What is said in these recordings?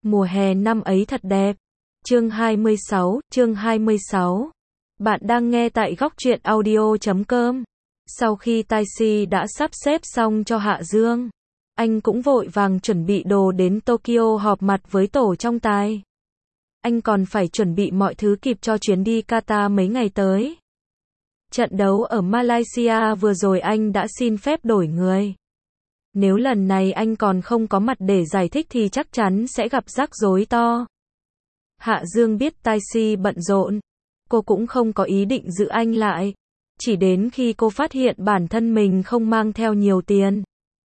Mùa hè năm ấy thật đẹp. Chương 26. Bạn đang nghe tại góc truyện audio.com. Sau khi Taixi đã sắp xếp xong cho Hạ Dương, anh cũng vội vàng chuẩn bị đồ đến Tokyo họp mặt với tổ trong tài. Anh còn phải chuẩn bị mọi thứ kịp cho chuyến đi Qatar mấy ngày tới. Trận đấu ở Malaysia vừa rồi anh đã xin phép đổi người. Nếu lần này anh còn không có mặt để giải thích thì chắc chắn sẽ gặp rắc rối to. Hạ Dương biết Taixi bận rộn, cô cũng không có ý định giữ anh lại. Chỉ đến khi cô phát hiện bản thân mình không mang theo nhiều tiền,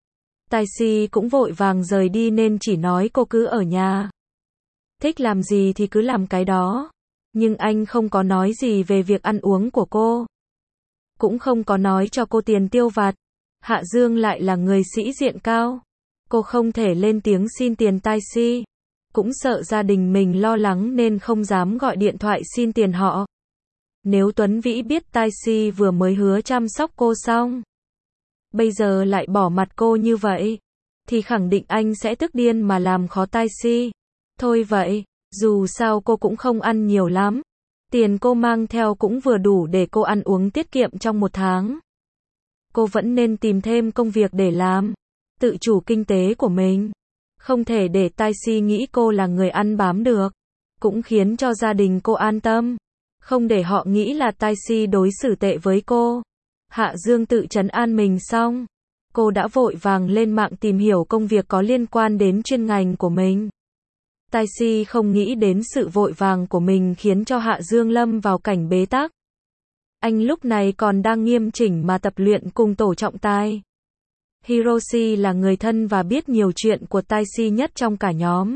Taixi cũng vội vàng rời đi nên chỉ nói cô cứ ở nhà. Thích làm gì thì cứ làm cái đó. Nhưng anh không có nói gì về việc ăn uống của cô. Cũng không có nói cho cô tiền tiêu vặt. Hạ Dương lại là người sĩ diện cao. Cô không thể lên tiếng xin tiền Taixi. Cũng sợ gia đình mình lo lắng nên không dám gọi điện thoại xin tiền họ. Nếu Tuấn Vĩ biết Taixi vừa mới hứa chăm sóc cô xong, bây giờ lại bỏ mặt cô như vậy, thì khẳng định anh sẽ tức điên mà làm khó Taixi. Thôi vậy, dù sao cô cũng không ăn nhiều lắm. Tiền cô mang theo cũng vừa đủ để cô ăn uống tiết kiệm trong một tháng. Cô vẫn nên tìm thêm công việc để làm, tự chủ kinh tế của mình. Không thể để Taixi nghĩ cô là người ăn bám được. Cũng khiến cho gia đình cô an tâm. Không để họ nghĩ là Taixi đối xử tệ với cô. Hạ Dương tự trấn an mình xong, cô đã vội vàng lên mạng tìm hiểu công việc có liên quan đến chuyên ngành của mình. Taixi không nghĩ đến sự vội vàng của mình khiến cho Hạ Dương lâm vào cảnh bế tắc. Anh lúc này còn đang nghiêm chỉnh mà tập luyện cùng tổ trọng tài. Hiroshi là người thân và biết nhiều chuyện của Taixi nhất trong cả nhóm.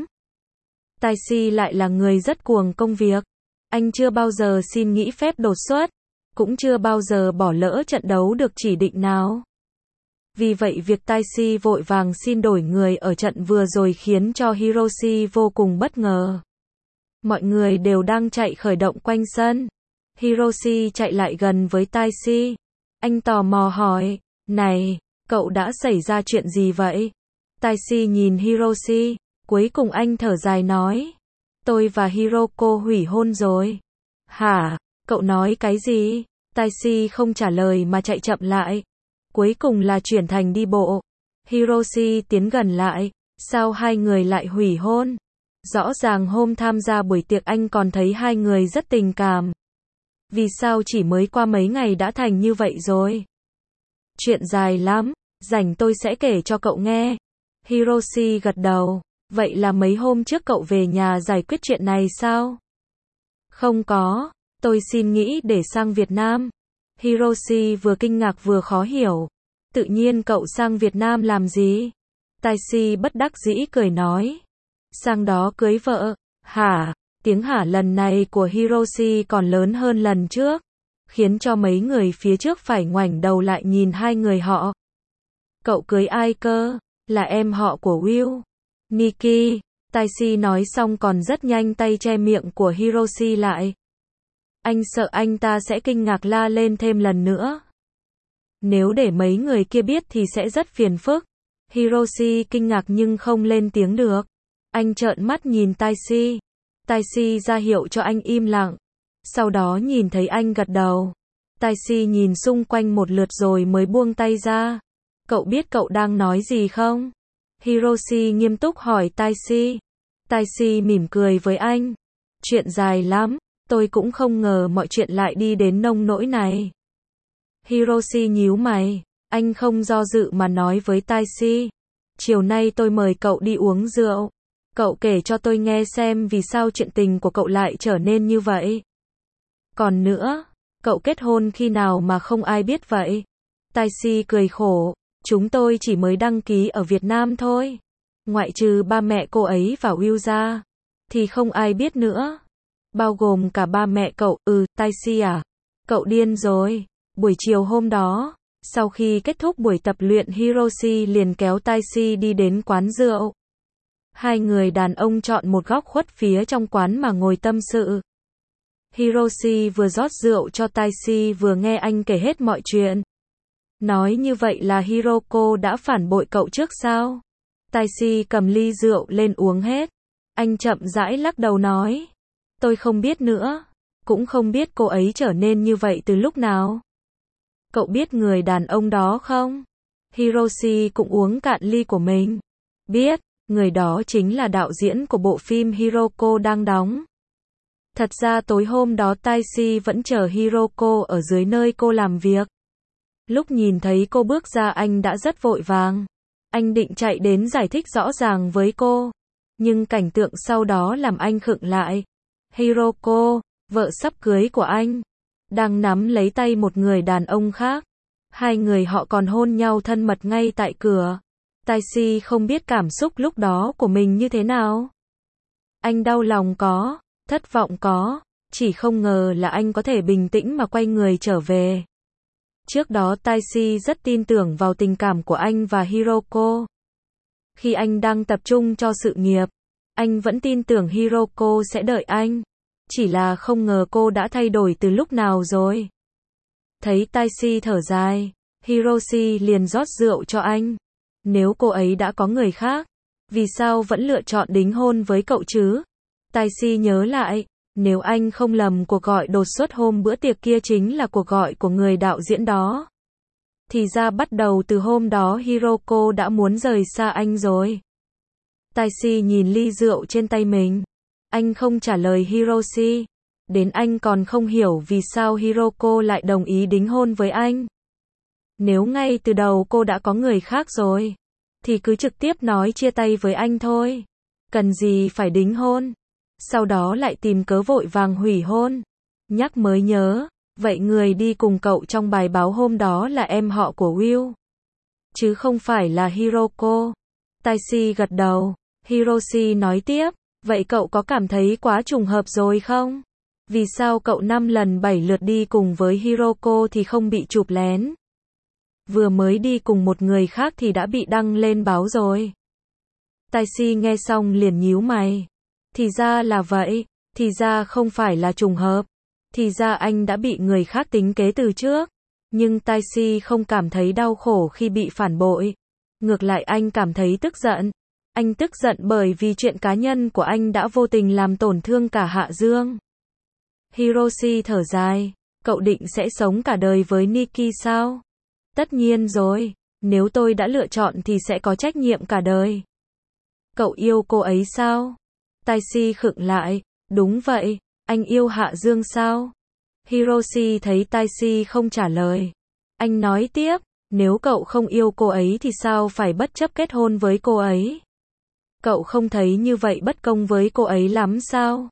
Taixi lại là người rất cuồng công việc. Anh chưa bao giờ xin nghỉ phép đột xuất, cũng chưa bao giờ bỏ lỡ trận đấu được chỉ định nào. Vì vậy việc Taixi vội vàng xin đổi người ở trận vừa rồi khiến cho Hiroshi vô cùng bất ngờ. Mọi người đều đang chạy khởi động quanh sân. Hiroshi chạy lại gần với Taixi. Anh tò mò hỏi, này, cậu đã xảy ra chuyện gì vậy? Taixi nhìn Hiroshi, cuối cùng anh thở dài nói, tôi và Hiroko hủy hôn rồi. Hả? Cậu nói cái gì? Taixi không trả lời mà chạy chậm lại. Cuối cùng là chuyển thành đi bộ. Hiroshi tiến gần lại, sao hai người lại hủy hôn? Rõ ràng hôm tham gia buổi tiệc anh còn thấy hai người rất tình cảm. Vì sao chỉ mới qua mấy ngày đã thành như vậy rồi? Chuyện dài lắm, rảnh tôi sẽ kể cho cậu nghe. Hiroshi gật đầu, vậy là mấy hôm trước cậu về nhà giải quyết chuyện này sao? Không có, tôi xin nghỉ để sang Việt Nam. Hiroshi vừa kinh ngạc vừa khó hiểu. Tự nhiên cậu sang Việt Nam làm gì? Taixi bất đắc dĩ cười nói, sang đó cưới vợ. Hả? Tiếng hả lần này của Hiroshi còn lớn hơn lần trước, khiến cho mấy người phía trước phải ngoảnh đầu lại nhìn hai người họ. Cậu cưới ai cơ? Là em họ của Will. Nikki. Taixi nói xong còn rất nhanh tay che miệng của Hiroshi lại. Anh sợ anh ta sẽ kinh ngạc la lên thêm lần nữa. Nếu để mấy người kia biết thì sẽ rất phiền phức. Hiroshi kinh ngạc nhưng không lên tiếng được. Anh trợn mắt nhìn Taixi. Taixi ra hiệu cho anh im lặng. Sau đó nhìn thấy anh gật đầu. Taixi nhìn xung quanh một lượt rồi mới buông tay ra. Cậu biết cậu đang nói gì không? Hiroshi nghiêm túc hỏi Taixi. Taixi mỉm cười với anh. Chuyện dài lắm, tôi cũng không ngờ mọi chuyện lại đi đến nông nỗi này. Hiroshi nhíu mày, anh không do dự mà nói với Taixi. Chiều nay tôi mời cậu đi uống rượu. Cậu kể cho tôi nghe xem vì sao chuyện tình của cậu lại trở nên như vậy. Còn nữa, cậu kết hôn khi nào mà không ai biết vậy? Taixi cười khổ, chúng tôi chỉ mới đăng ký ở Việt Nam thôi. Ngoại trừ ba mẹ cô ấy và Will ra, thì không ai biết nữa. Bao gồm cả ba mẹ cậu. Taixi à? Cậu điên rồi. Buổi chiều hôm đó, sau khi kết thúc buổi tập luyện Hiroshi liền kéo Taixi đi đến quán rượu. Hai người đàn ông chọn một góc khuất phía trong quán mà ngồi tâm sự. Hiroshi vừa rót rượu cho Taixi vừa nghe anh kể hết mọi chuyện. Nói như vậy là Hiroko đã phản bội cậu trước sao? Taixi cầm ly rượu lên uống hết. Anh chậm rãi lắc đầu nói. Tôi không biết nữa. Cũng không biết cô ấy trở nên như vậy từ lúc nào. Cậu biết người đàn ông đó không? Hiroshi cũng uống cạn ly của mình. Biết, người đó chính là đạo diễn của bộ phim Hiroko đang đóng. Thật ra tối hôm đó Taishi vẫn chờ Hiroko ở dưới nơi cô làm việc. Lúc nhìn thấy cô bước ra anh đã rất vội vàng. Anh định chạy đến giải thích rõ ràng với cô. Nhưng cảnh tượng sau đó làm anh khựng lại. Hiroko, vợ sắp cưới của anh, đang nắm lấy tay một người đàn ông khác. Hai người họ còn hôn nhau thân mật ngay tại cửa. Taishi không biết cảm xúc lúc đó của mình như thế nào. Anh đau lòng có, thất vọng có, chỉ không ngờ là anh có thể bình tĩnh mà quay người trở về. Trước đó Taishi rất tin tưởng vào tình cảm của anh và Hiroko. Khi anh đang tập trung cho sự nghiệp, anh vẫn tin tưởng Hiroko sẽ đợi anh. Chỉ là không ngờ cô đã thay đổi từ lúc nào rồi. Thấy Taishi thở dài, Hiroshi liền rót rượu cho anh. Nếu cô ấy đã có người khác, vì sao vẫn lựa chọn đính hôn với cậu chứ? Taishi nhớ lại, nếu anh không lầm cuộc gọi đột xuất hôm bữa tiệc kia chính là cuộc gọi của người đạo diễn đó. Thì ra bắt đầu từ hôm đó Hiroko đã muốn rời xa anh rồi. Taishi nhìn ly rượu trên tay mình. Anh không trả lời Hiroshi. Đến anh còn không hiểu vì sao Hiroko lại đồng ý đính hôn với anh. Nếu ngay từ đầu cô đã có người khác rồi, thì cứ trực tiếp nói chia tay với anh thôi. Cần gì phải đính hôn. Sau đó lại tìm cớ vội vàng hủy hôn. Nhắc mới nhớ, vậy người đi cùng cậu trong bài báo hôm đó là em họ của Will, chứ không phải là Hiroko. Taishi gật đầu. Hiroshi nói tiếp, vậy cậu có cảm thấy quá trùng hợp rồi không? Vì sao cậu 5 lần 7 lượt đi cùng với Hiroko thì không bị chụp lén? Vừa mới đi cùng một người khác thì đã bị đăng lên báo rồi. Taishi nghe xong liền nhíu mày. Thì ra là vậy, thì ra không phải là trùng hợp. Thì ra anh đã bị người khác tính kế từ trước. Nhưng Taishi không cảm thấy đau khổ khi bị phản bội. Ngược lại anh cảm thấy tức giận. Anh tức giận bởi vì chuyện cá nhân của anh đã vô tình làm tổn thương cả Hạ Dương. Hiroshi thở dài, cậu định sẽ sống cả đời với Nikki sao? Tất nhiên rồi, nếu tôi đã lựa chọn thì sẽ có trách nhiệm cả đời. Cậu yêu cô ấy sao? Taishi khựng lại, đúng vậy, anh yêu Hạ Dương sao? Hiroshi thấy Taishi không trả lời. Anh nói tiếp, nếu cậu không yêu cô ấy thì sao phải bất chấp kết hôn với cô ấy? Cậu không thấy như vậy bất công với cô ấy lắm sao?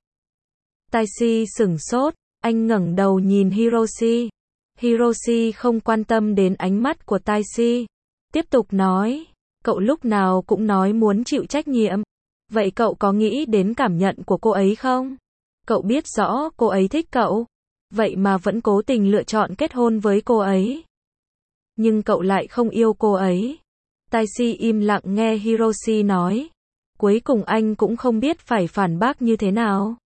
Taishi sửng sốt, anh ngẩng đầu nhìn Hiroshi. Hiroshi không quan tâm đến ánh mắt của Taishi. Tiếp tục nói, cậu lúc nào cũng nói muốn chịu trách nhiệm. Vậy cậu có nghĩ đến cảm nhận của cô ấy không? Cậu biết rõ cô ấy thích cậu. Vậy mà vẫn cố tình lựa chọn kết hôn với cô ấy. Nhưng cậu lại không yêu cô ấy. Taishi im lặng nghe Hiroshi nói. Cuối cùng anh cũng không biết phải phản bác như thế nào.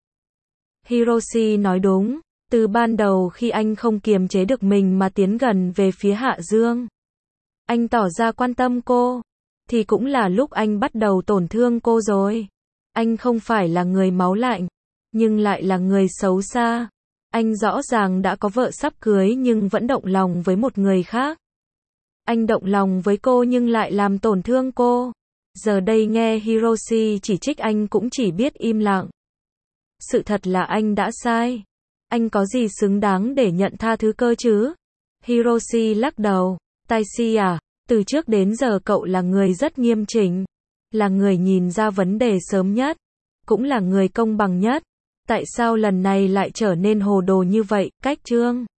Hiroshi nói đúng, từ ban đầu khi anh không kiềm chế được mình mà tiến gần về phía Hạ Dương, anh tỏ ra quan tâm cô, thì cũng là lúc anh bắt đầu tổn thương cô rồi. Anh không phải là người máu lạnh, nhưng lại là người xấu xa. Anh rõ ràng đã có vợ sắp cưới nhưng vẫn động lòng với một người khác. Anh động lòng với cô nhưng lại làm tổn thương cô. Giờ đây nghe Hiroshi chỉ trích anh cũng chỉ biết im lặng. Sự thật là anh đã sai. Anh có gì xứng đáng để nhận tha thứ cơ chứ? Hiroshi lắc đầu. Taishi à, từ trước đến giờ cậu là người rất nghiêm chỉnh. Là người nhìn ra vấn đề sớm nhất. Cũng là người công bằng nhất. Tại sao lần này lại trở nên hồ đồ như vậy, Cách Trương?